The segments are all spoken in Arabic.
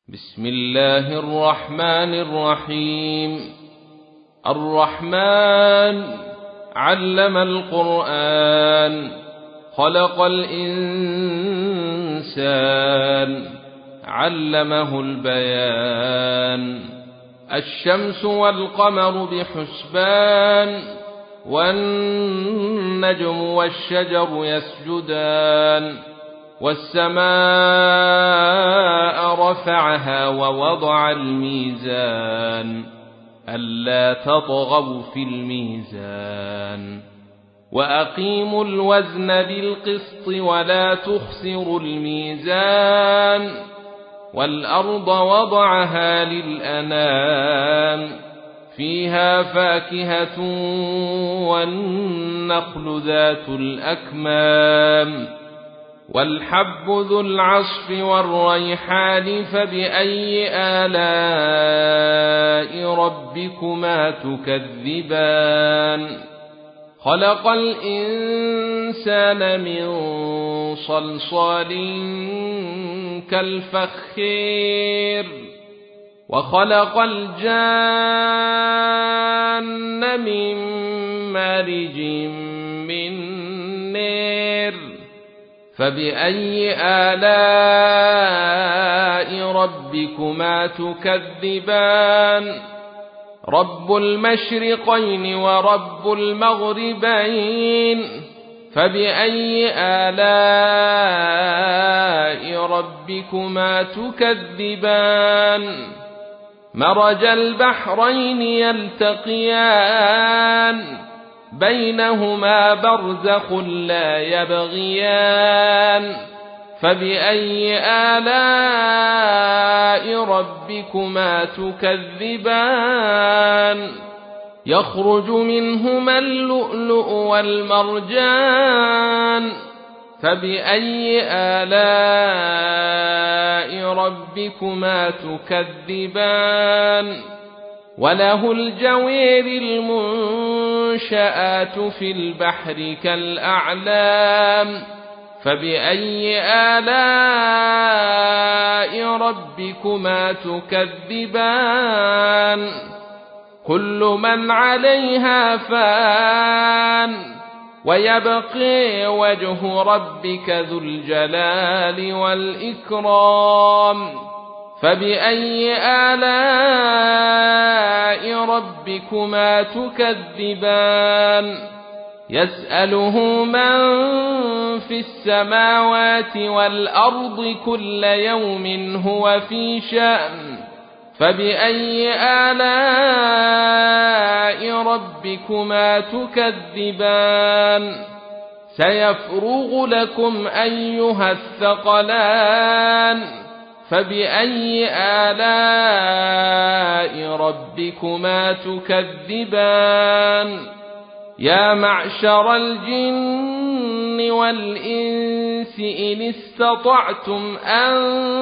بسم الله الرحمن الرحيم. الرحمن علم القرآن، خلق الإنسان، علمه البيان. الشمس والقمر بحسبان، والنجم والشجر يسجدان. والسماء رفعها ووضع الميزان، ألا تطغوا في الميزان. وأقيموا الوزن بالقسط ولا تخسروا الميزان. والأرض وضعها للأنام، فيها فاكهة والنخل ذات الأكمام، والحب ذو العصف والريحان. فبأي آلاء ربكما تكذبان؟ خلق الإنسان من صلصال كالفخير، وخلق الجان من مارج من نار. فبأي آلاء ربكما تكذبان؟ رب المشرقين ورب المغربين. فبأي آلاء ربكما تكذبان؟ مرج البحرين يلتقيان، بينهما برزخ لا يبغيان. فبأي آلاء ربكما تكذبان؟ يخرج منهما اللؤلؤ والمرجان. فبأي آلاء ربكما تكذبان؟ وله الجوير المنشآت في البحر كالأعلام. فبأي آلاء ربكما تكذبان؟ كل من عليها فان، ويبقى وجه ربك ذو الجلال والإكرام. فبأي آلاء ربكما تكذبان؟ يسأله من في السماوات والأرض كل يوم هو في شأن. فبأي آلاء ربكما تكذبان؟ سيفرغ لكم أيها الثقلان. فبأي آلاء ربكما تكذبان؟ يا معشر الجن والإنس إن استطعتم أن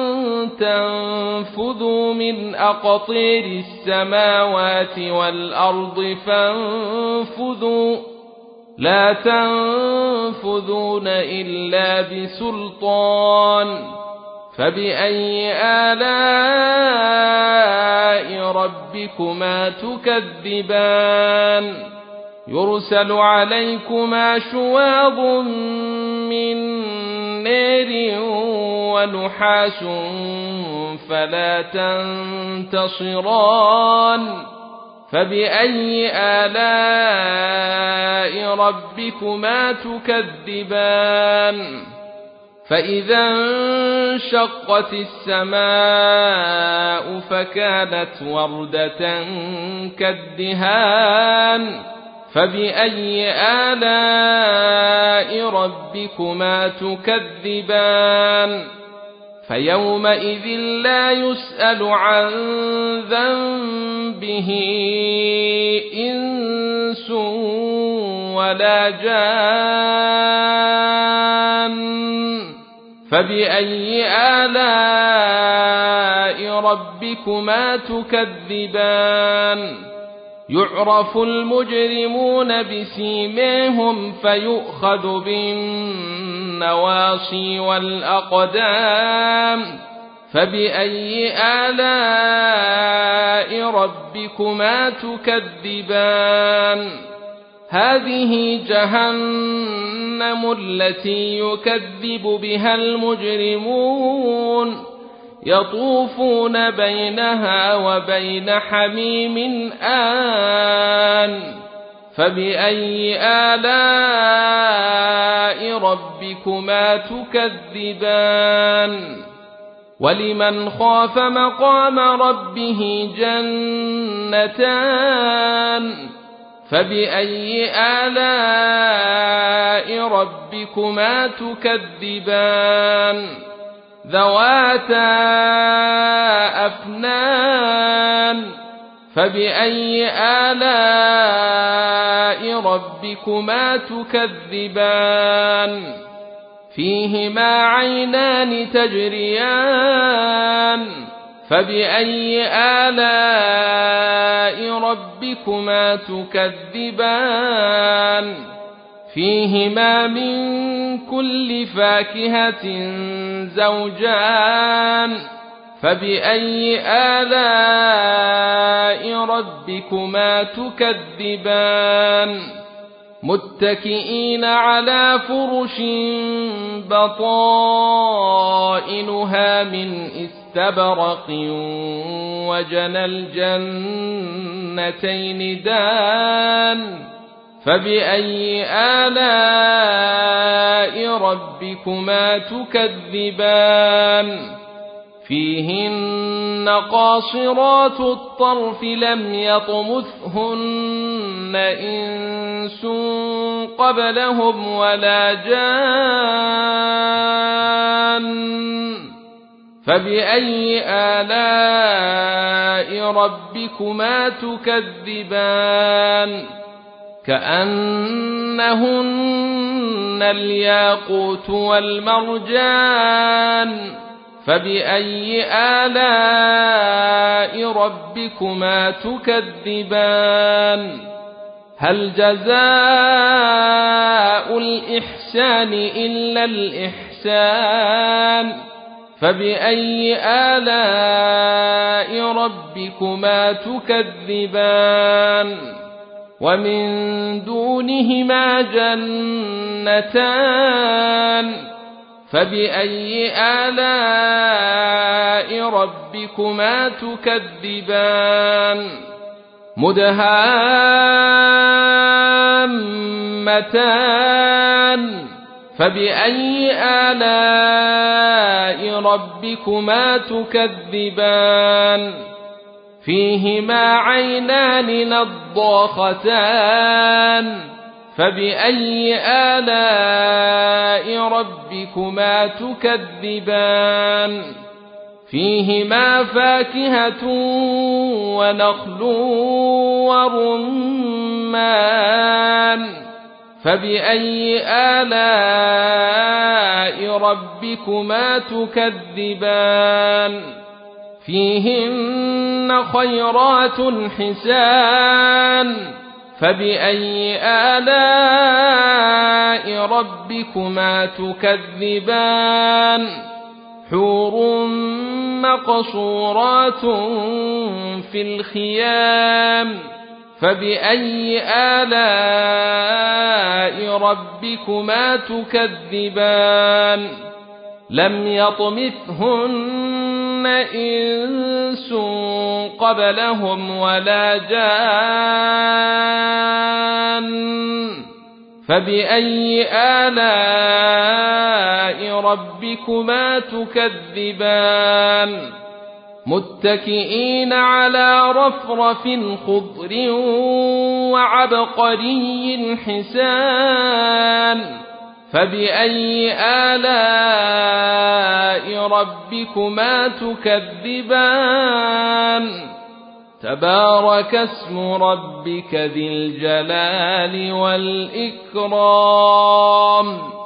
تنفذوا من أقطير السماوات والأرض فانفذوا، لا تنفذون إلا بسلطان. فبأي آلاء ربكما تكذبان؟ يرسل عليكما شواظ من نار ونحاس فلا تنتصران. فبأي آلاء ربكما تكذبان؟ فإذا انشقت السماء فكانت وردة كالدهان. فبأي آلاء ربكما تكذبان؟ فيومئذ لا يسأل عن ذنبه إنس ولا جان. فبأي آلاء ربكما تكذبان؟ يعرف المجرمون بسيماهم فيؤخذ بالنواصي والأقدام. فبأي آلاء ربكما تكذبان هذه جهنم التي يكذب بها المجرمون يطوفون بينها وبين حميم آن فبأي آلاء ربكما تكذبان ولمن خاف مقام ربه جنتان فبأي آلاء ربكما تكذبان ذواتا أفنان فبأي آلاء ربكما تكذبان فيهما عينان تجريان فبأي آلاء ربكما تكذبان فيهما من كل فاكهة زوجان فبأي آلاء ربكما تكذبان متكئين على فرش بطائنها من استبرق وجنى الجنتين دان فبأي آلاء ربكما تكذبان فيهن قاصرات الطرف لم يطمثهن إنس قبلهم ولا جان فبأي آلاء ربكما تكذبان كأنهن الياقوت والمرجان فبأي آلاء ربكما تكذبان هل جزاء الإحسان إلا الإحسان فبأي آلاء ربكما تكذبان ومن دونهما جنتان فبأي آلاء ربكما تكذبان مدهامتان فبأي آلاء ربكما تكذبان فيهما عينان نضاختان فبأي آلاء ربكما تكذبان فيهما فاكهة ونخل ورمان فبأي آلاء ربكما تكذبان فيهن خيرات حسان فبأي آلاء ربكما تكذبان حور مقصورات في الخيام فبأي آلاء ربكما تكذبان لم يطمثهن إنس قبلهم ولا جان فبأي آلاء ربكما تكذبان متكئين على رفرف خضر وعبقري حسان فبأي آلاء ربكما تكذبان تبارك اسم ربك ذي الجلال والإكرام